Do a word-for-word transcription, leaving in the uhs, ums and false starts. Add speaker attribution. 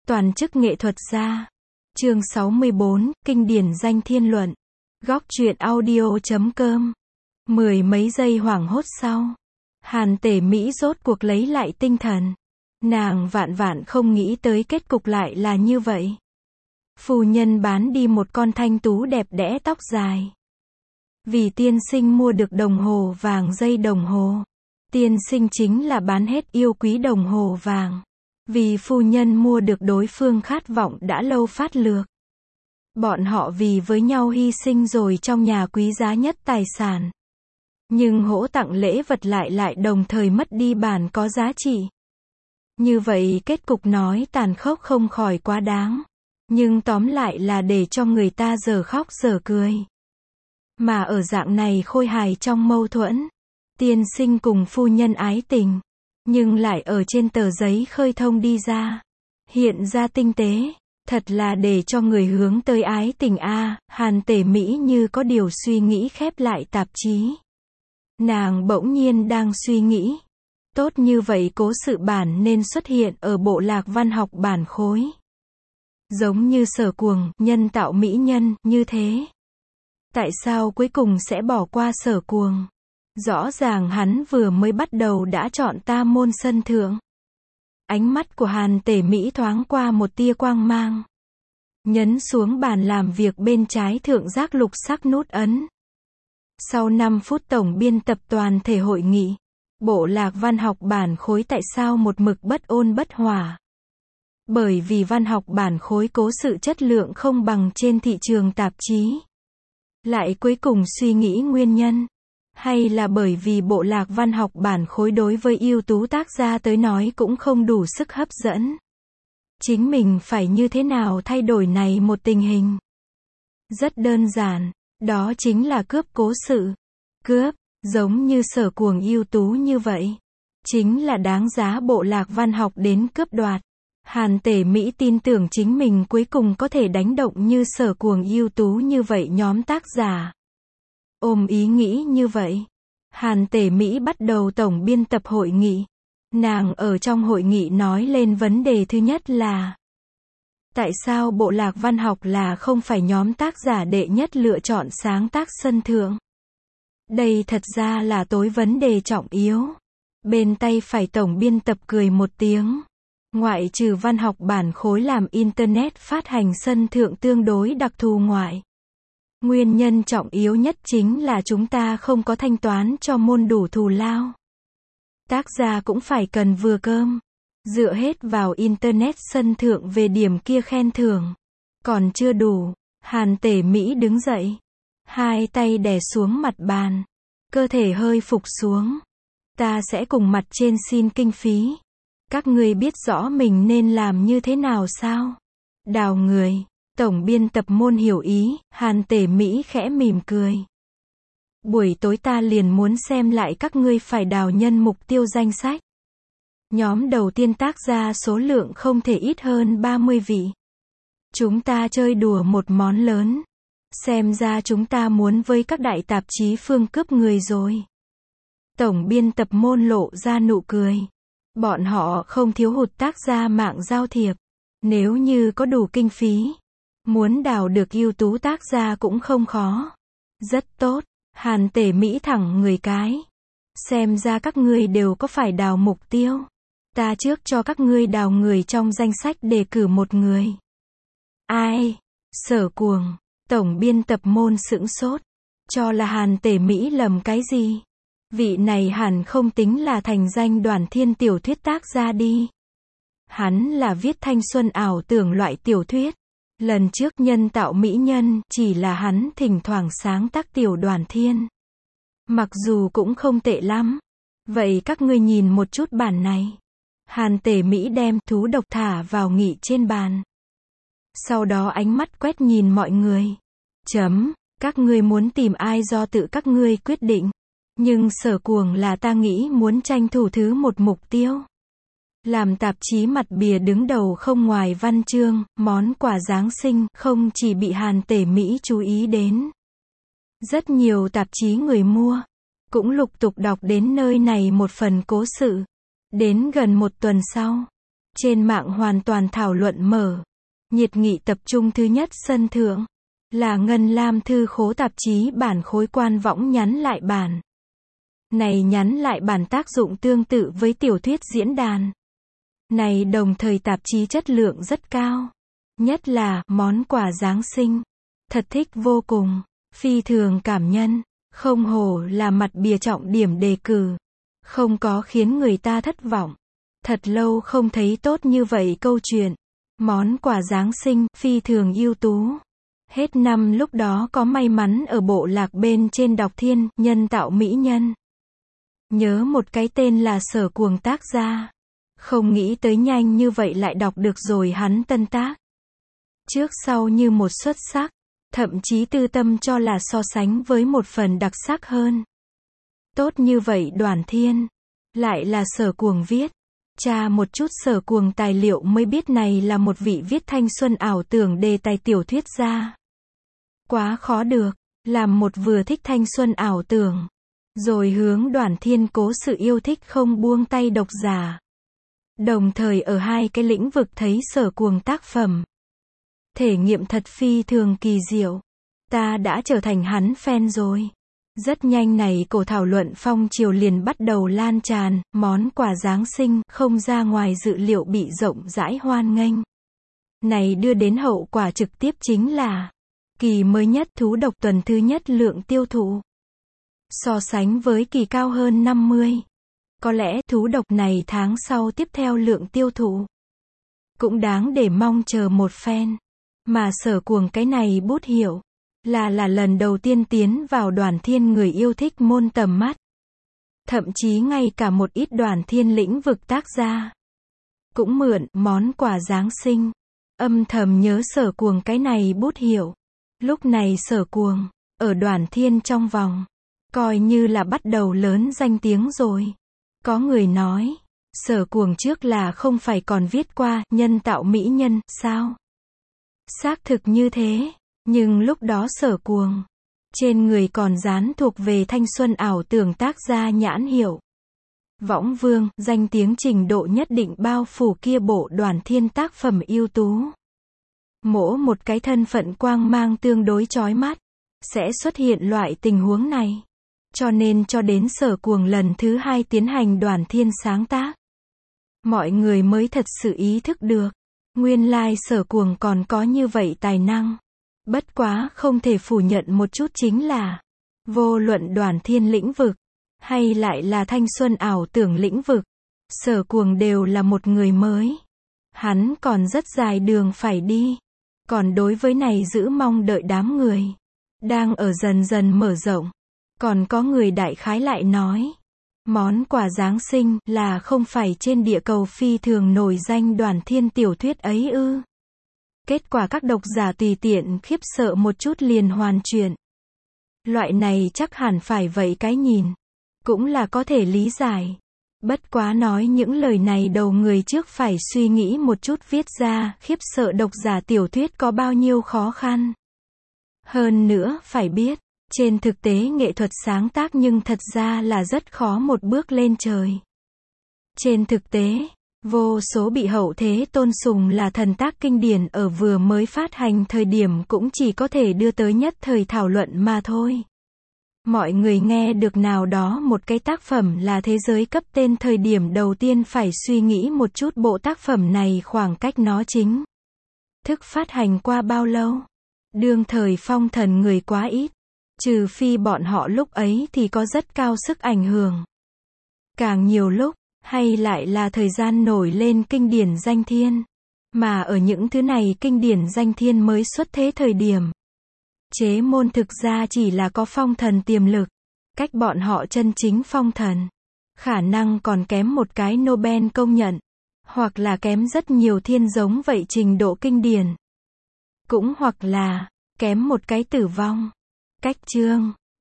Speaker 1: Toàn chức nghệ thuật gia. Chương sáu mươi bốn, Kinh điển danh thiên luận. Góc truyện audio chấm com. Mười mấy giây hoảng hốt sau, Hàn Tể Mỹ rốt cuộc lấy lại tinh thần. Nàng vạn vạn không nghĩ tới kết cục lại là như vậy. Phu nhân bán đi một con thanh tú đẹp đẽ tóc dài. Vì tiên sinh mua được đồng hồ vàng dây đồng hồ. Tiên sinh chính là bán hết yêu quý đồng hồ vàng. Vì phu nhân mua được đối phương khát vọng đã lâu phát lược. Bọn họ vì với nhau hy sinh rồi trong nhà quý giá nhất tài sản. Nhưng hỗ tặng lễ vật lại lại đồng thời mất đi bản có giá trị. Như vậy kết cục nói tàn khốc không khỏi quá đáng. Nhưng tóm lại là để cho người ta giờ khóc giờ cười. Mà ở dạng này khôi hài trong mâu thuẫn. Tiên sinh cùng phu nhân ái tình. Nhưng lại ở trên tờ giấy khơi thông đi ra. Hiện ra tinh tế. Thật là để cho người hướng tới ái tình a. À, Hàn Tể Mỹ như có điều suy nghĩ khép lại tạp chí. Nàng bỗng nhiên đang suy nghĩ. Tốt như vậy cố sự bản nên xuất hiện ở bộ lạc văn học bản khối. Giống như Sở Cuồng, nhân tạo mỹ nhân, như thế. Tại sao cuối cùng sẽ bỏ qua Sở Cuồng? Rõ ràng hắn vừa mới bắt đầu đã chọn ta môn sân thượng. Ánh mắt của Hàn Tể Mỹ thoáng qua một tia quang mang. Nhấn xuống bàn làm việc bên trái thượng giác lục sắc nút ấn. Sau năm phút tổng biên tập toàn thể hội nghị. Bộ lạc văn học bản khối tại sao một mực bất ôn bất hòa? Bởi vì văn học bản khối cố sự chất lượng không bằng trên thị trường tạp chí. Lại cuối cùng suy nghĩ nguyên nhân. Hay là bởi vì bộ lạc văn học bản khối đối với ưu tú tác gia tới nói cũng không đủ sức hấp dẫn. Chính mình phải như thế nào thay đổi này một tình hình? Rất đơn giản, đó chính là cướp cố sự. Cướp, giống như Sở Cuồng ưu tú như vậy. Chính là đáng giá bộ lạc văn học đến cướp đoạt. Hàn Tể Mỹ tin tưởng chính mình cuối cùng có thể đánh động như Sở Cuồng ưu tú như vậy nhóm tác giả. Ôm ý nghĩ như vậy, Hàn Tể Mỹ bắt đầu tổng biên tập hội nghị. Nàng ở trong hội nghị nói lên vấn đề thứ nhất là tại sao bộ lạc văn học là không phải nhóm tác giả đệ nhất lựa chọn sáng tác sân thượng. Đây thật ra là tối vấn đề trọng yếu. Bên tay phải tổng biên tập cười một tiếng. Ngoại trừ văn học bản khối làm Internet phát hành sân thượng tương đối đặc thù ngoại. Nguyên nhân trọng yếu nhất chính là chúng ta không có thanh toán cho môn đủ thù lao. Tác gia cũng phải cần vừa cơm. Dựa hết vào Internet sân thượng về điểm kia khen thưởng. Còn chưa đủ. Hàn Tể Mỹ đứng dậy. Hai tay đè xuống mặt bàn. Cơ thể hơi phục xuống. Ta sẽ cùng mặt trên xin kinh phí. Các ngươi biết rõ mình nên làm như thế nào sao? Đào người. Tổng biên tập môn hiểu ý, Hàn Tể Mỹ khẽ mỉm cười. Buổi tối ta liền muốn xem lại các ngươi phải đào nhân mục tiêu danh sách. Nhóm đầu tiên tác ra số lượng không thể ít hơn ba mươi vị. Chúng ta chơi đùa một món lớn. Xem ra chúng ta muốn với các đại tạp chí phương cướp người rồi. Tổng biên tập môn lộ ra nụ cười. Bọn họ không thiếu hụt tác gia mạng giao thiệp. Nếu như có đủ kinh phí, muốn đào được ưu tú tác gia cũng không khó. Rất tốt. Hàn Tể Mỹ thẳng người cái. Xem ra các ngươi đều có phải đào mục tiêu. Ta trước cho các ngươi đào người trong danh sách đề cử một người. Ai? Sở Cuồng. Tổng biên tập môn sững sốt. Cho là Hàn Tể Mỹ lầm cái gì? Vị này hẳn không tính là thành danh Đoàn Thiên tiểu thuyết tác gia đi. Hắn là viết thanh xuân ảo tưởng loại tiểu thuyết. Lần trước nhân tạo mỹ nhân chỉ là hắn thỉnh thoảng sáng tác tiểu Đoàn Thiên. Mặc dù cũng không tệ lắm. Vậy các ngươi nhìn một chút bản này. Hàn Tể Mỹ đem thú độc thả vào nghị trên bàn. Sau đó ánh mắt quét nhìn mọi người. Chấm, các ngươi muốn tìm ai do tự các ngươi quyết định. Nhưng Sở Cuồng là ta nghĩ muốn tranh thủ thứ một mục tiêu. Làm tạp chí mặt bìa đứng đầu không ngoài văn chương, món quà Giáng sinh không chỉ bị Hàn Tể Mỹ chú ý đến. Rất nhiều tạp chí người mua, cũng lục tục đọc đến nơi này một phần cố sự. Đến gần một tuần sau, Trên mạng hoàn toàn thảo luận mở. Nhiệt nghị tập trung thứ nhất sân thượng. Là Ngân Lam thư khố tạp chí bản khối quan võng nhắn lại bản. Này nhắn lại bản tác dụng tương tự với tiểu thuyết diễn đàn. Này đồng thời tạp chí chất lượng rất cao. Nhất là, món quà Giáng sinh. Thật thích vô cùng. Phi thường cảm nhân. Không hổ là mặt bìa trọng điểm đề cử. Không có khiến người ta thất vọng. Thật lâu không thấy tốt như vậy câu chuyện. Món quà Giáng sinh, phi thường ưu tú. Hết năm lúc đó có may mắn ở bộ lạc bên trên đọc Thiên, nhân tạo mỹ nhân. Nhớ một cái tên là Sở Cuồng tác gia. Không nghĩ tới nhanh như vậy lại đọc được rồi hắn tân tác. Trước sau như một xuất sắc. Thậm chí tư tâm cho là so sánh với một phần đặc sắc hơn. Tốt như vậy Đoàn Thiên. Lại là Sở Cuồng viết. Tra một chút Sở Cuồng tài liệu mới biết này là một vị viết thanh xuân ảo tưởng đề tài tiểu thuyết gia. Quá khó được. Làm một vừa thích thanh xuân ảo tưởng. Rồi hướng Đoàn Thiên cố sự yêu thích không buông tay độc giả. Đồng thời ở hai cái lĩnh vực thấy Sở Cuồng tác phẩm. Thể nghiệm thật phi thường kỳ diệu. Ta đã trở thành hắn fan rồi. Rất nhanh này cổ thảo luận phong triều liền bắt đầu lan tràn, món quà Giáng sinh không ra ngoài dự liệu bị rộng rãi hoan nghênh. Này đưa đến hậu quả trực tiếp chính là kỳ mới nhất thú độc tuần thứ nhất lượng tiêu thụ. So sánh với kỳ cao hơn năm mươi. Có lẽ thú độc này tháng sau tiếp theo lượng tiêu thụ. Cũng đáng để mong chờ một phen. Mà Sở Cuồng cái này bút hiệu. Là là lần đầu tiên tiến vào Đoàn Thiên người yêu thích môn tầm mắt. Thậm chí ngay cả một ít Đoàn Thiên lĩnh vực tác gia. Cũng mượn món quà Giáng sinh. Âm thầm nhớ Sở Cuồng cái này bút hiệu. Lúc này Sở Cuồng, ở Đoàn Thiên trong vòng. Coi như là bắt đầu lớn danh tiếng rồi. Có người nói, Sở Cuồng trước là không phải còn viết qua nhân tạo mỹ nhân, sao? Xác thực như thế. Nhưng lúc đó Sở Cuồng, trên người còn dán thuộc về thanh xuân ảo tưởng tác gia nhãn hiệu. Võng Vương, danh tiếng trình độ nhất định bao phủ kia bộ Đoàn Thiên tác phẩm ưu tú. Mỗi một cái thân phận quang mang tương đối chói mắt, sẽ xuất hiện loại tình huống này. Cho nên cho đến Sở Cuồng lần thứ hai tiến hành Đoàn Thiên sáng tác. Mọi người mới thật sự ý thức được. Nguyên lai Sở Cuồng còn có như vậy tài năng. Bất quá không thể phủ nhận một chút chính là, vô luận Đoàn Thiên lĩnh vực, hay lại là thanh xuân ảo tưởng lĩnh vực, Sở Cuồng đều là một người mới. Hắn còn rất dài đường phải đi. Còn đối với này giữ mong đợi đám người, đang ở dần dần mở rộng. Còn có người đại khái lại nói, món quà Giáng sinh là không phải trên địa cầu phi thường nổi danh Đoàn Thiên tiểu thuyết ấy ư. Kết quả các độc giả tùy tiện khiếp sợ một chút liền hoàn chuyện. Loại này chắc hẳn phải vậy cái nhìn. Cũng là có thể lý giải. Bất quá nói những lời này đầu người trước phải suy nghĩ một chút viết ra khiếp sợ độc giả tiểu thuyết có bao nhiêu khó khăn. Hơn nữa phải biết, trên thực tế nghệ thuật sáng tác nhưng thật ra là rất khó một bước lên trời. Trên thực tế, vô số bị hậu thế tôn sùng là thần tác kinh điển ở vừa mới phát hành thời điểm cũng chỉ có thể đưa tới nhất thời thảo luận mà thôi. Mọi người nghe được nào đó một cái tác phẩm là thế giới cấp tên thời điểm đầu tiên phải suy nghĩ một chút bộ tác phẩm này khoảng cách nó chính thức phát hành qua bao lâu. Đương thời phong thần người quá ít. Trừ phi bọn họ lúc ấy thì có rất cao sức ảnh hưởng. Càng nhiều lúc, hay lại là thời gian nổi lên kinh điển danh thiên. Mà ở những thứ này kinh điển danh thiên mới xuất thế thời điểm. Chế môn thực ra chỉ là có phong thần tiềm lực. Cách bọn họ chân chính phong thần. Khả năng còn kém một cái Nobel công nhận. Hoặc là kém rất nhiều thiên giống vậy trình độ kinh điển. Cũng hoặc là, kém một cái tử vong. Cách chương